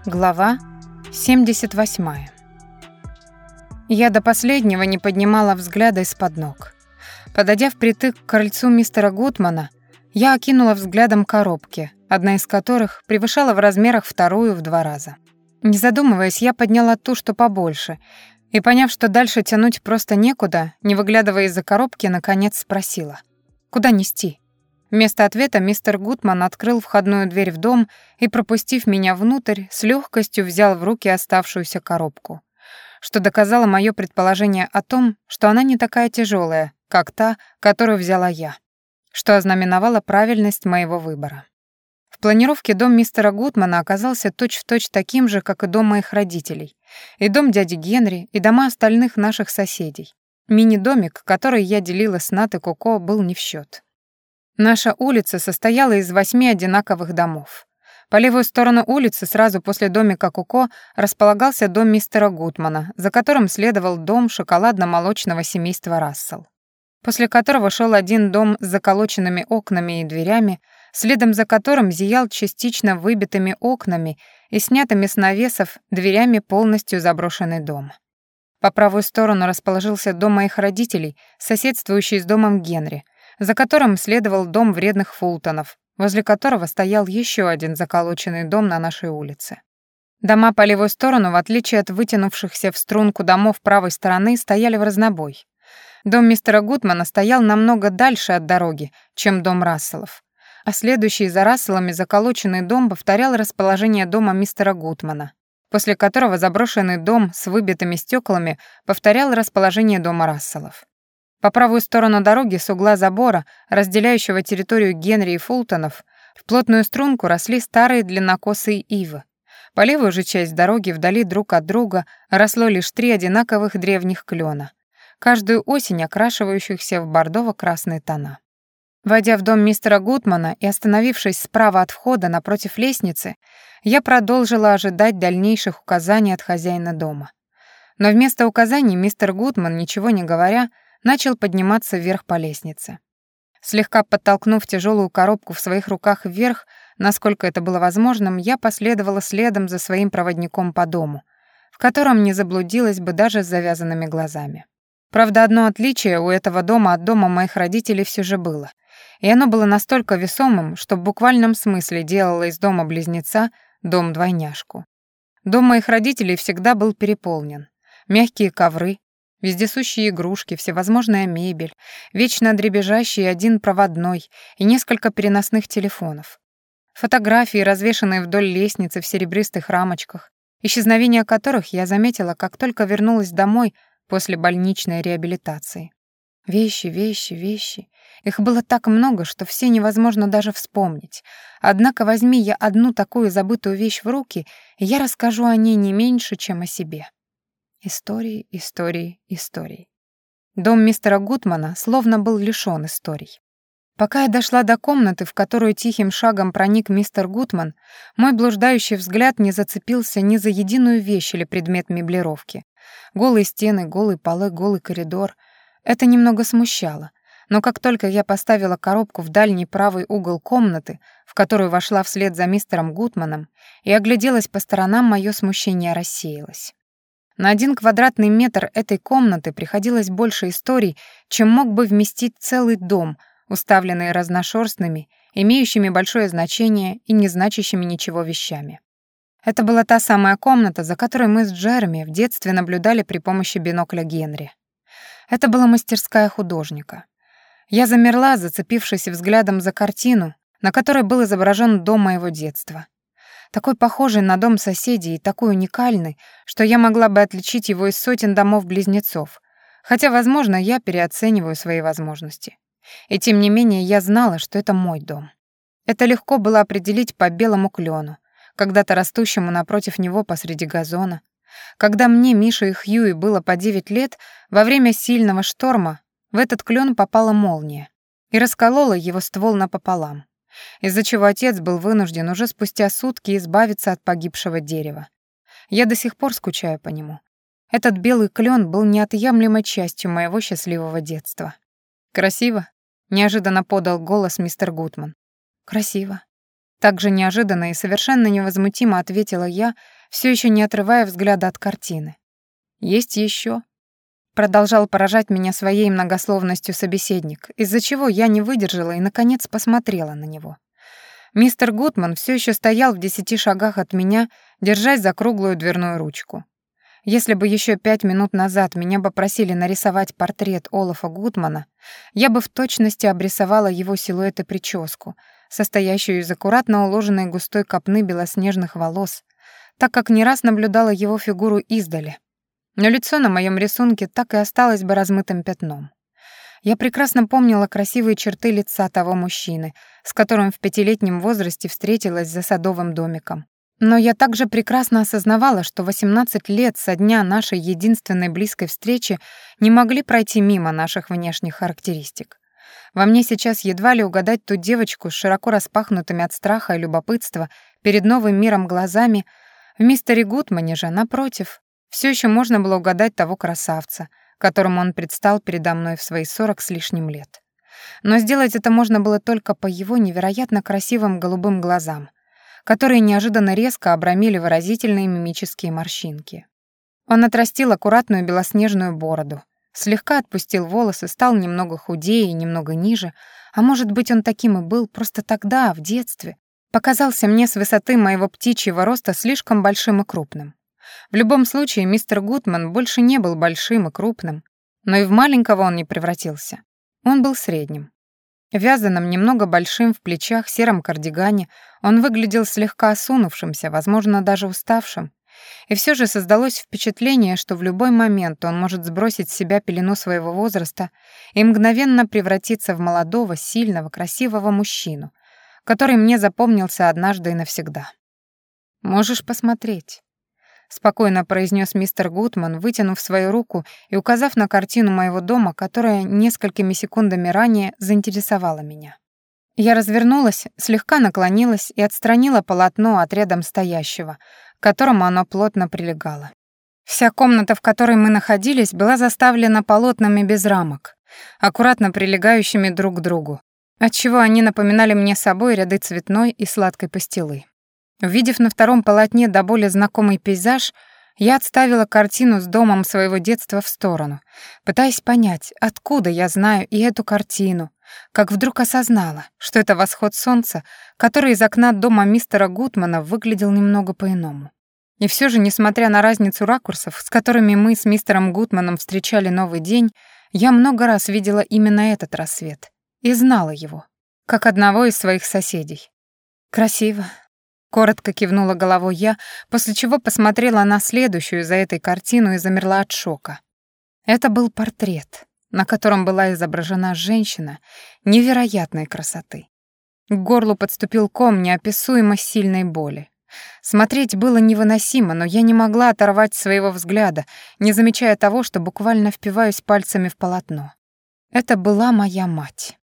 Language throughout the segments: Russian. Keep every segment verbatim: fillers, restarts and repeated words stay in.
Глава семьдесят восьмая. Я до последнего не поднимала взгляда из-под ног. Подойдя впритык к крыльцу мистера Гутмана, я окинула взглядом коробки, одна из которых превышала в размерах вторую в два раза. Не задумываясь, я подняла ту, что побольше, и, поняв, что дальше тянуть просто некуда, не выглядывая из-за коробки, наконец спросила: «Куда нести?» Вместо ответа мистер Гутман открыл входную дверь в дом и, пропустив меня внутрь, с легкостью взял в руки оставшуюся коробку, что доказало мое предположение о том, что она не такая тяжелая, как та, которую взяла я, что ознаменовало правильность моего выбора. В планировке дом мистера Гутмана оказался точь-в-точь таким же, как и дом моих родителей, и дом дяди Генри, и дома остальных наших соседей. Мини-домик, который я делила с Нат и Коко, был не в счет. Наша улица состояла из восьми одинаковых домов. По левую сторону улицы, сразу после домика Коко, располагался дом мистера Гутмана, за которым следовал дом шоколадно-молочного семейства Рассел, после которого шел один дом с заколоченными окнами и дверями, следом за которым зиял частично выбитыми окнами и снятыми с навесов дверями полностью заброшенный дом. По правую сторону расположился дом моих родителей, соседствующий с домом Генри, за которым следовал дом вредных Фултонов, возле которого стоял еще один заколоченный дом на нашей улице. Дома по левую сторону, в отличие от вытянувшихся в струнку домов правой стороны, стояли в разнобой. Дом мистера Гутмана стоял намного дальше от дороги, чем дом Расселов, а следующий за Расселами заколоченный дом повторял расположение дома мистера Гутмана, после которого заброшенный дом с выбитыми стеклами повторял расположение дома Расселов. По правую сторону дороги с угла забора, разделяющего территорию Генри и Фултонов, в плотную струнку росли старые длиннокосые ивы. По левую же часть дороги вдали друг от друга росло лишь три одинаковых древних клена, каждую осень окрашивающихся в бордово-красные тона. Войдя в дом мистера Гутмана и остановившись справа от входа напротив лестницы, я продолжила ожидать дальнейших указаний от хозяина дома. Но вместо указаний мистер Гутман, ничего не говоря, начал подниматься вверх по лестнице. Слегка подтолкнув тяжелую коробку в своих руках вверх, насколько это было возможным, я последовала следом за своим проводником по дому, в котором не заблудилась бы даже с завязанными глазами. Правда, одно отличие у этого дома от дома моих родителей все же было, и оно было настолько весомым, что в буквальном смысле делало из дома-близнеца дом-двойняшку. Дом моих родителей всегда был переполнен. Мягкие ковры, вездесущие игрушки, всевозможная мебель, вечно дребезжащий один проводной и несколько переносных телефонов. Фотографии, развешанные вдоль лестницы в серебристых рамочках, исчезновение которых я заметила, как только вернулась домой после больничной реабилитации. Вещи, вещи, вещи. Их было так много, что все невозможно даже вспомнить. Однако возьми я одну такую забытую вещь в руки, и я расскажу о ней не меньше, чем о себе. Истории, истории, истории. Дом мистера Гутмана словно был лишён историй. Пока я дошла до комнаты, в которую тихим шагом проник мистер Гутман, мой блуждающий взгляд не зацепился ни за единую вещь или предмет меблировки. Голые стены, голые полы, голый коридор. Это немного смущало. Но как только я поставила коробку в дальний правый угол комнаты, в которую вошла вслед за мистером Гутманом, и огляделась по сторонам, моё смущение рассеялось. На один квадратный метр этой комнаты приходилось больше историй, чем мог бы вместить целый дом, уставленный разношерстными, имеющими большое значение и не значащими ничего вещами. Это была та самая комната, за которой мы с Джереми в детстве наблюдали при помощи бинокля Генри. Это была мастерская художника. Я замерла, зацепившись взглядом за картину, на которой был изображен дом моего детства. Такой похожий на дом соседей и такой уникальный, что я могла бы отличить его из сотен домов-близнецов, хотя, возможно, я переоцениваю свои возможности. И тем не менее я знала, что это мой дом. Это легко было определить по белому клену, когда-то растущему напротив него посреди газона. Когда мне, Мише и Хьюи было по девять лет, во время сильного шторма в этот клен попала молния и расколола его ствол напополам, из-за чего отец был вынужден уже спустя сутки избавиться от погибшего дерева. Я до сих пор скучаю по нему. Этот белый клен был неотъемлемой частью моего счастливого детства. «Красиво?» — неожиданно подал голос мистер Гутман. «Красиво». Так же неожиданно и совершенно невозмутимо ответила я, все еще не отрывая взгляда от картины. «Есть еще», — продолжал поражать меня своей многословностью собеседник, из-за чего я не выдержала и, наконец, посмотрела на него. Мистер Гудман все еще стоял в десяти шагах от меня, держась за круглую дверную ручку. Если бы еще пять минут назад меня попросили нарисовать портрет Олафа Гудмана, я бы в точности обрисовала его силуэт и прическу, состоящую из аккуратно уложенной густой копны белоснежных волос, так как не раз наблюдала его фигуру издали. Но лицо на моем рисунке так и осталось бы размытым пятном. Я прекрасно помнила красивые черты лица того мужчины, с которым в пятилетнем возрасте встретилась за садовым домиком. Но я также прекрасно осознавала, что восемнадцать лет со дня нашей единственной близкой встречи не могли пройти мимо наших внешних характеристик. Во мне сейчас едва ли угадать ту девочку с широко распахнутыми от страха и любопытства перед новым миром глазами. В мистере Гудмане же, напротив, все еще можно было угадать того красавца, которому он предстал передо мной в свои сорок с лишним лет. Но сделать это можно было только по его невероятно красивым голубым глазам, которые неожиданно резко обрамили выразительные мимические морщинки. Он отрастил аккуратную белоснежную бороду, слегка отпустил волосы, стал немного худее и немного ниже, а может быть, он таким и был просто тогда, в детстве, показался мне с высоты моего птичьего роста слишком большим и крупным. В любом случае, мистер Гудман больше не был большим и крупным, но и в маленького он не превратился. Он был средним. Вязаным, немного большим в плечах, сером кардигане, он выглядел слегка осунувшимся, возможно, даже уставшим. И все же создалось впечатление, что в любой момент он может сбросить с себя пелену своего возраста и мгновенно превратиться в молодого, сильного, красивого мужчину, который мне запомнился однажды и навсегда. «Можешь посмотреть», — спокойно произнес мистер Гудман, вытянув свою руку и указав на картину моего дома, которая несколькими секундами ранее заинтересовала меня. Я развернулась, слегка наклонилась и отстранила полотно от рядом стоящего, к которому оно плотно прилегало. Вся комната, в которой мы находились, была заставлена полотнами без рамок, аккуратно прилегающими друг к другу, отчего они напоминали мне собой ряды цветной и сладкой пастилы. Увидев на втором полотне до боли знакомый пейзаж, я отставила картину с домом своего детства в сторону, пытаясь понять, откуда я знаю и эту картину, как вдруг осознала, что это восход солнца, который из окна дома мистера Гудмана выглядел немного по-иному. И все же, несмотря на разницу ракурсов, с которыми мы с мистером Гудманом встречали новый день, я много раз видела именно этот рассвет и знала его, как одного из своих соседей. «Красиво», — коротко кивнула головой я, после чего посмотрела на следующую за этой картину и замерла от шока. Это был портрет, на котором была изображена женщина невероятной красоты. К горлу подступил ком неописуемо сильной боли. Смотреть было невыносимо, но я не могла оторвать своего взгляда, не замечая того, что буквально впиваюсь пальцами в полотно. Это была моя мать.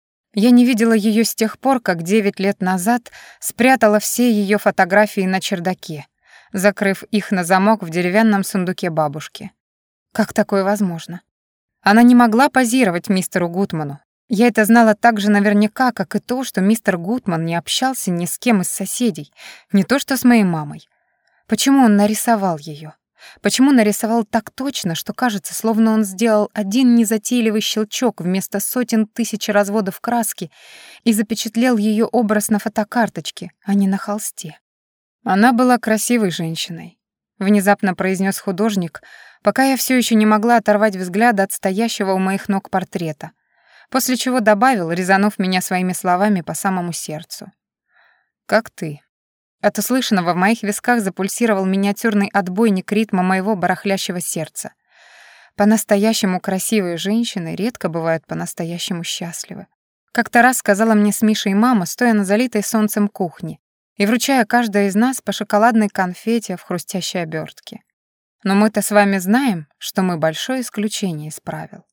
Я не видела ее с тех пор, как девять лет назад спрятала все ее фотографии на чердаке, закрыв их на замок в деревянном сундуке бабушки. Как такое возможно? Она не могла позировать мистеру Гудману. Я это знала так же наверняка, как и то, что мистер Гудман не общался ни с кем из соседей, не то что с моей мамой. Почему он нарисовал ее? Почему нарисовал так точно, что кажется, словно он сделал один незатейливый щелчок вместо сотен тысяч разводов краски и запечатлел ее образ на фотокарточке, а не на холсте? Она была красивой женщиной, внезапно произнес художник, пока я все еще не могла оторвать взгляда от стоящего у моих ног портрета, после чего добавил, резанув меня своими словами по самому сердцу. «Как ты». От услышанного в моих висках запульсировал миниатюрный отбойник ритма моего барахлящего сердца. По-настоящему красивые женщины редко бывают по-настоящему счастливы. Как-то раз сказала мне с Мишей мама, стоя на залитой солнцем кухне и вручая каждой из нас по шоколадной конфете в хрустящей обертке. Но мы-то с вами знаем, что мы большое исключение из правил.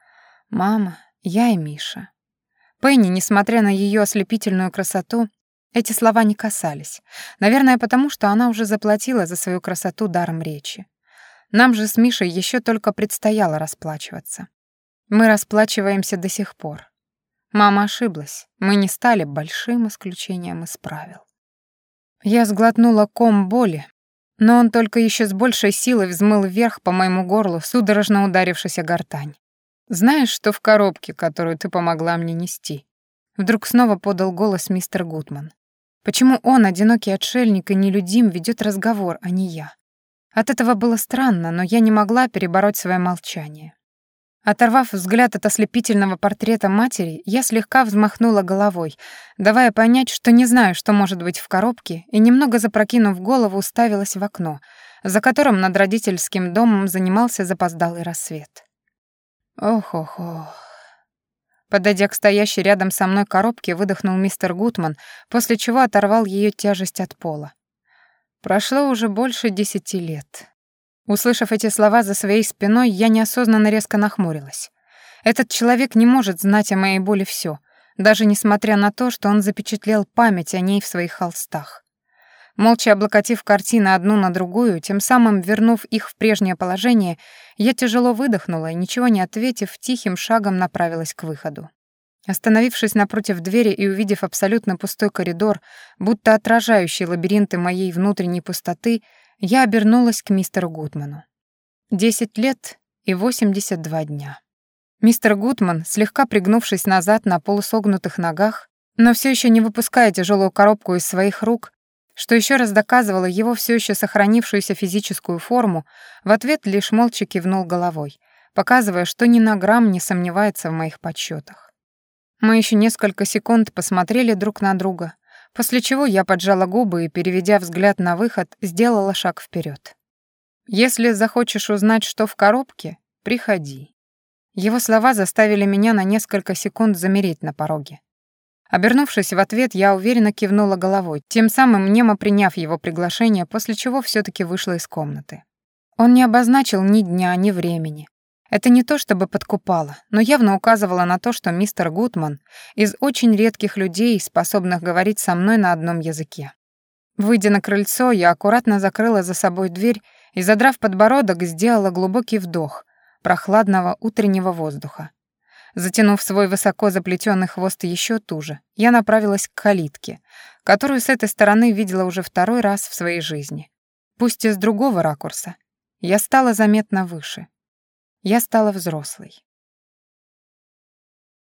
Мама, я и Миша. Пенни, несмотря на ее ослепительную красоту, эти слова не касались. Наверное, потому что она уже заплатила за свою красоту даром речи. Нам же с Мишей еще только предстояло расплачиваться. Мы расплачиваемся до сих пор. Мама ошиблась. Мы не стали большим исключением из правил. Я сглотнула ком боли, Но он только еще с большей силой взмыл вверх по моему горлу, судорожно ударившись о гортань. «Знаешь, что в коробке, которую ты помогла мне нести?» Вдруг снова подал голос мистер Гудман. Почему он, одинокий отшельник и нелюдим, ведет разговор, а не я? От этого было странно, но я не могла перебороть свое молчание. Оторвав взгляд от ослепительного портрета матери, я слегка взмахнула головой, давая понять, что не знаю, что может быть в коробке, и, немного запрокинув голову, уставилась в окно, за которым над родительским домом занимался запоздалый рассвет. Ох-ох-ох. Подойдя к стоящей рядом со мной коробке, выдохнул мистер Гудман, после чего оторвал ее тяжесть от пола. Прошло уже больше десяти лет. Услышав эти слова за своей спиной, я неосознанно резко нахмурилась. Этот человек не может знать о моей боли все, даже несмотря на то, что он запечатлел память о ней в своих холстах. Молча облокотив картины одну на другую, тем самым вернув их в прежнее положение, я тяжело выдохнула и, ничего не ответив, тихим шагом направилась к выходу. Остановившись напротив двери и увидев абсолютно пустой коридор, будто отражающий лабиринты моей внутренней пустоты, я обернулась к мистеру Гудману. Десять лет и восемьдесят два дня. Мистер Гудман, слегка пригнувшись назад на полусогнутых ногах, но все еще не выпуская тяжелую коробку из своих рук, что еще раз доказывало его все еще сохранившуюся физическую форму, в ответ лишь молча кивнул головой, показывая, что ни на грамм не сомневается в моих подсчетах. Мы еще несколько секунд посмотрели друг на друга, после чего я поджала губы и, переведя взгляд на выход, сделала шаг вперед. «Если захочешь узнать, что в коробке, приходи». Его слова заставили меня на несколько секунд замереть на пороге. Обернувшись в ответ, я уверенно кивнула головой, тем самым немо приняв его приглашение, после чего все-таки вышла из комнаты. Он не обозначил ни дня, ни времени. Это не то чтобы подкупало, но явно указывало на то, что мистер Гудман из очень редких людей, способных говорить со мной на одном языке. Выйдя на крыльцо, я аккуратно закрыла за собой дверь и, задрав подбородок, сделала глубокий вдох прохладного утреннего воздуха. Затянув свой высоко заплетенный хвост еще туже, я направилась к калитке, которую с этой стороны видела уже второй раз в своей жизни. Пусть и с другого ракурса. Я стала заметно выше. Я стала взрослой.